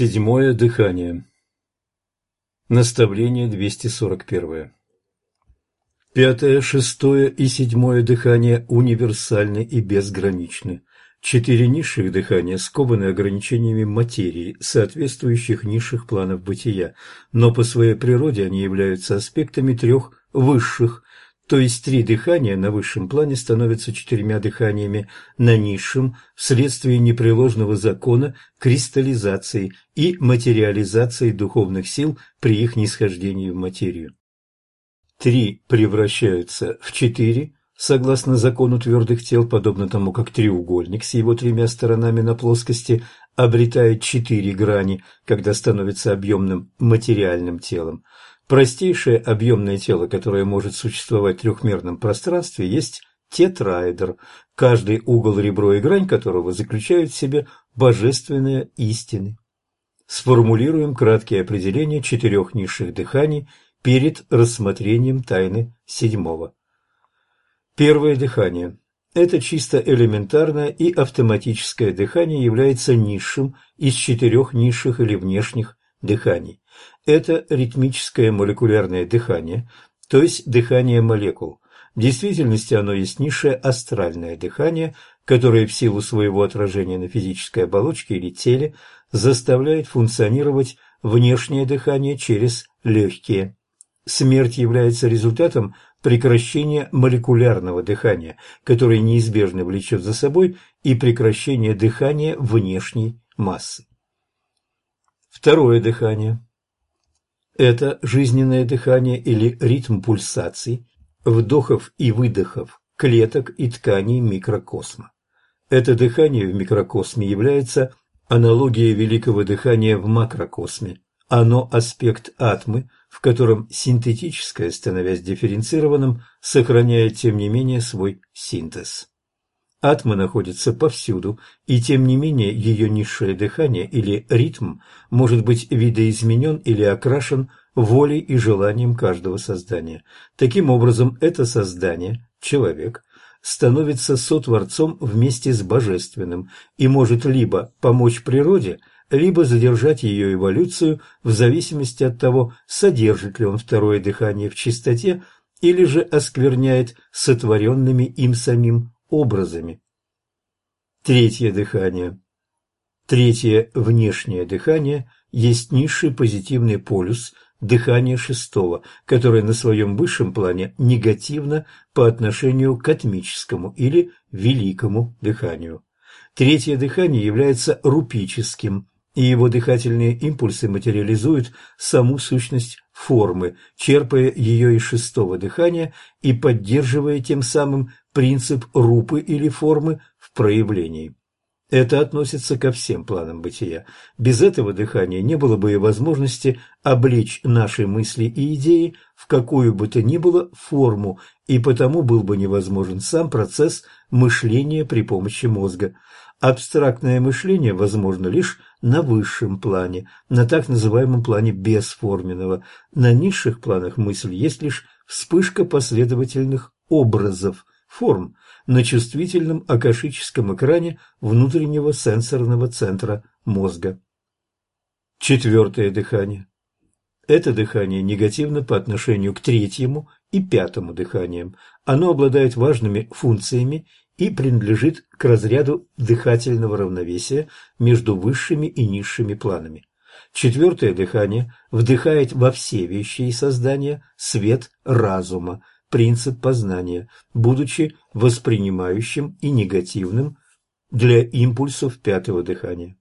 Седьмое дыхание. Наставление 241. Пятое, шестое и седьмое дыхание универсальны и безграничны. Четыре низших дыхания скованы ограничениями материи, соответствующих низших планов бытия, но по своей природе они являются аспектами трех высших, то есть три дыхания на высшем плане становятся четырьмя дыханиями на низшем вследствие непреложного закона кристаллизации и материализации духовных сил при их нисхождении в материю. Три превращаются в четыре, согласно закону твердых тел, подобно тому, как треугольник с его тремя сторонами на плоскости обретает четыре грани, когда становится объемным материальным телом. Простейшее объемное тело, которое может существовать в трехмерном пространстве, есть тетраэдр, каждый угол, ребро и грань которого заключают в себе божественные истины. Сформулируем краткие определения четырех низших дыханий перед рассмотрением тайны седьмого. Первое дыхание. Это чисто элементарное и автоматическое дыхание является низшим из четырех низших или внешних дыханий. Это ритмическое молекулярное дыхание, то есть дыхание молекул. В действительности оно есть низшее астральное дыхание, которое в силу своего отражения на физической оболочке или теле заставляет функционировать внешнее дыхание через легкие. Смерть является результатом прекращения молекулярного дыхания, которое неизбежно влечет за собой и прекращение дыхания внешней массы. Второе дыхание. Это жизненное дыхание или ритм пульсаций, вдохов и выдохов клеток и тканей микрокосма. Это дыхание в микрокосме является аналогией великого дыхания в макрокосме. Оно аспект атмы, в котором синтетическое, становясь дифференцированным, сохраняет тем не менее свой синтез. Атма находится повсюду, и тем не менее ее низшее дыхание или ритм может быть видоизменен или окрашен волей и желанием каждого создания. Таким образом, это создание, человек, становится сотворцом вместе с божественным и может либо помочь природе, либо задержать ее эволюцию в зависимости от того, содержит ли он второе дыхание в чистоте или же оскверняет сотворенными им самим образами. Третье дыхание. Третье внешнее дыхание есть низший позитивный полюс дыхания шестого, которое на своем высшем плане негативно по отношению к атмическому или великому дыханию. Третье дыхание является рупическим, и его дыхательные импульсы материализуют саму сущность формы, черпая ее из шестого дыхания и поддерживая тем самым принцип рупы или формы в проявлении. Это относится ко всем планам бытия. Без этого дыхания не было бы и возможности облечь наши мысли и идеи в какую бы то ни было форму, и потому был бы невозможен сам процесс мышления при помощи мозга. Абстрактное мышление возможно лишь на высшем плане, на так называемом плане бесформенного. На низших планах мысль есть лишь вспышка последовательных образов, форм, на чувствительном акашическом экране внутреннего сенсорного центра мозга. Четвертое дыхание. Это дыхание негативно по отношению к третьему и пятому дыханиям. Оно обладает важными функциями и принадлежит к разряду дыхательного равновесия между высшими и низшими планами. Четвертое дыхание вдыхает во все вещи и создания свет разума, принцип познания, будучи воспринимающим и негативным для импульсов пятого дыхания.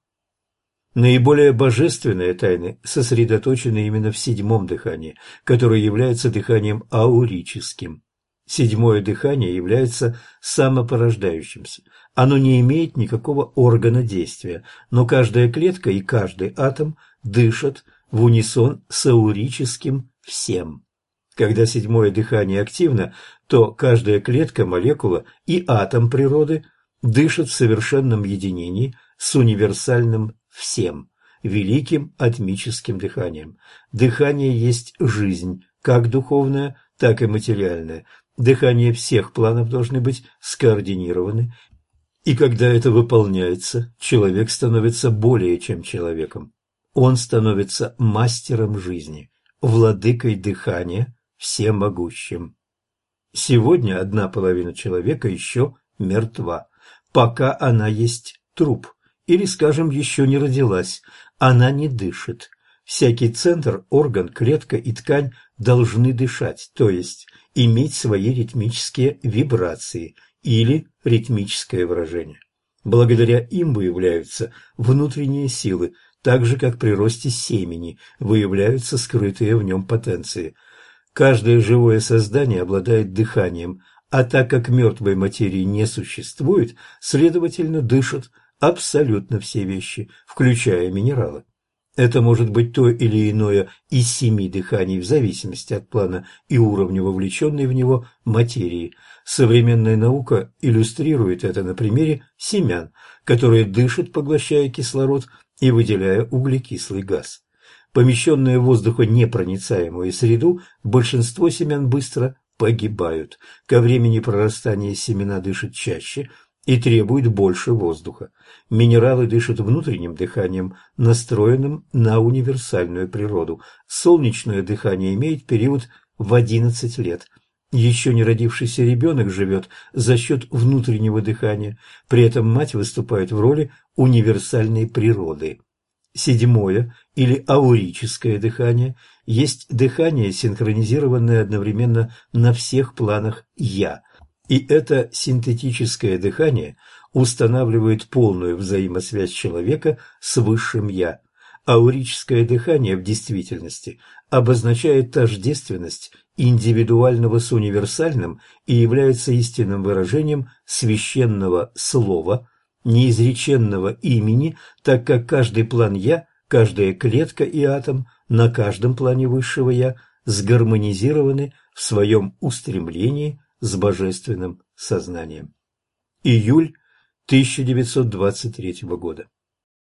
Наиболее божественные тайны сосредоточены именно в седьмом дыхании, которое является дыханием аурическим. Седьмое дыхание является самопорождающимся. Оно не имеет никакого органа действия, но каждая клетка и каждый атом дышат в унисон с аурическим всем. Когда седьмое дыхание активно, то каждая клетка, молекула и атом природы дышат в совершенном единении с универсальным всем, великим атмическим дыханием. Дыхание есть жизнь, как духовная, так и материальная. Дыхание всех планов должны быть скоординированы И когда это выполняется, человек становится более чем человеком. Он становится мастером жизни, владыкой дыхания, всемогущим. Сегодня одна половина человека еще мертва, пока она есть труп, или, скажем, еще не родилась, она не дышит. Всякий центр, орган, клетка и ткань должны дышать, то есть иметь свои ритмические вибрации или ритмическое выражение. Благодаря им выявляются внутренние силы, так же, как при росте семени выявляются скрытые в нем потенции. Каждое живое создание обладает дыханием, а так как мертвой материи не существует, следовательно, дышат абсолютно все вещи, включая минералы. Это может быть то или иное из 7 дыханий в зависимости от плана и уровня вовлеченной в него материи. Современная наука иллюстрирует это на примере семян, которые дышат, поглощая кислород и выделяя углекислый газ. Помещенные в воздухонепроницаемую среду, большинство семян быстро погибают. Ко времени прорастания семена дышат чаще и требуют больше воздуха. Минералы дышат внутренним дыханием, настроенным на универсальную природу. Солнечное дыхание имеет период в 11 лет. Еще не родившийся ребенок живет за счет внутреннего дыхания, при этом мать выступает в роли универсальной природы. Седьмое, или аурическое дыхание, есть дыхание, синхронизированное одновременно на всех планах «я». И это синтетическое дыхание устанавливает полную взаимосвязь человека с высшим «я». Аурическое дыхание в действительности обозначает тождественность индивидуального с универсальным и является истинным выражением священного слова, неизреченного имени, так как каждый план «я», каждая клетка и атом на каждом плане высшего «я» сгармонизированы в своем устремлении с божественным сознанием. Июль 1923 года.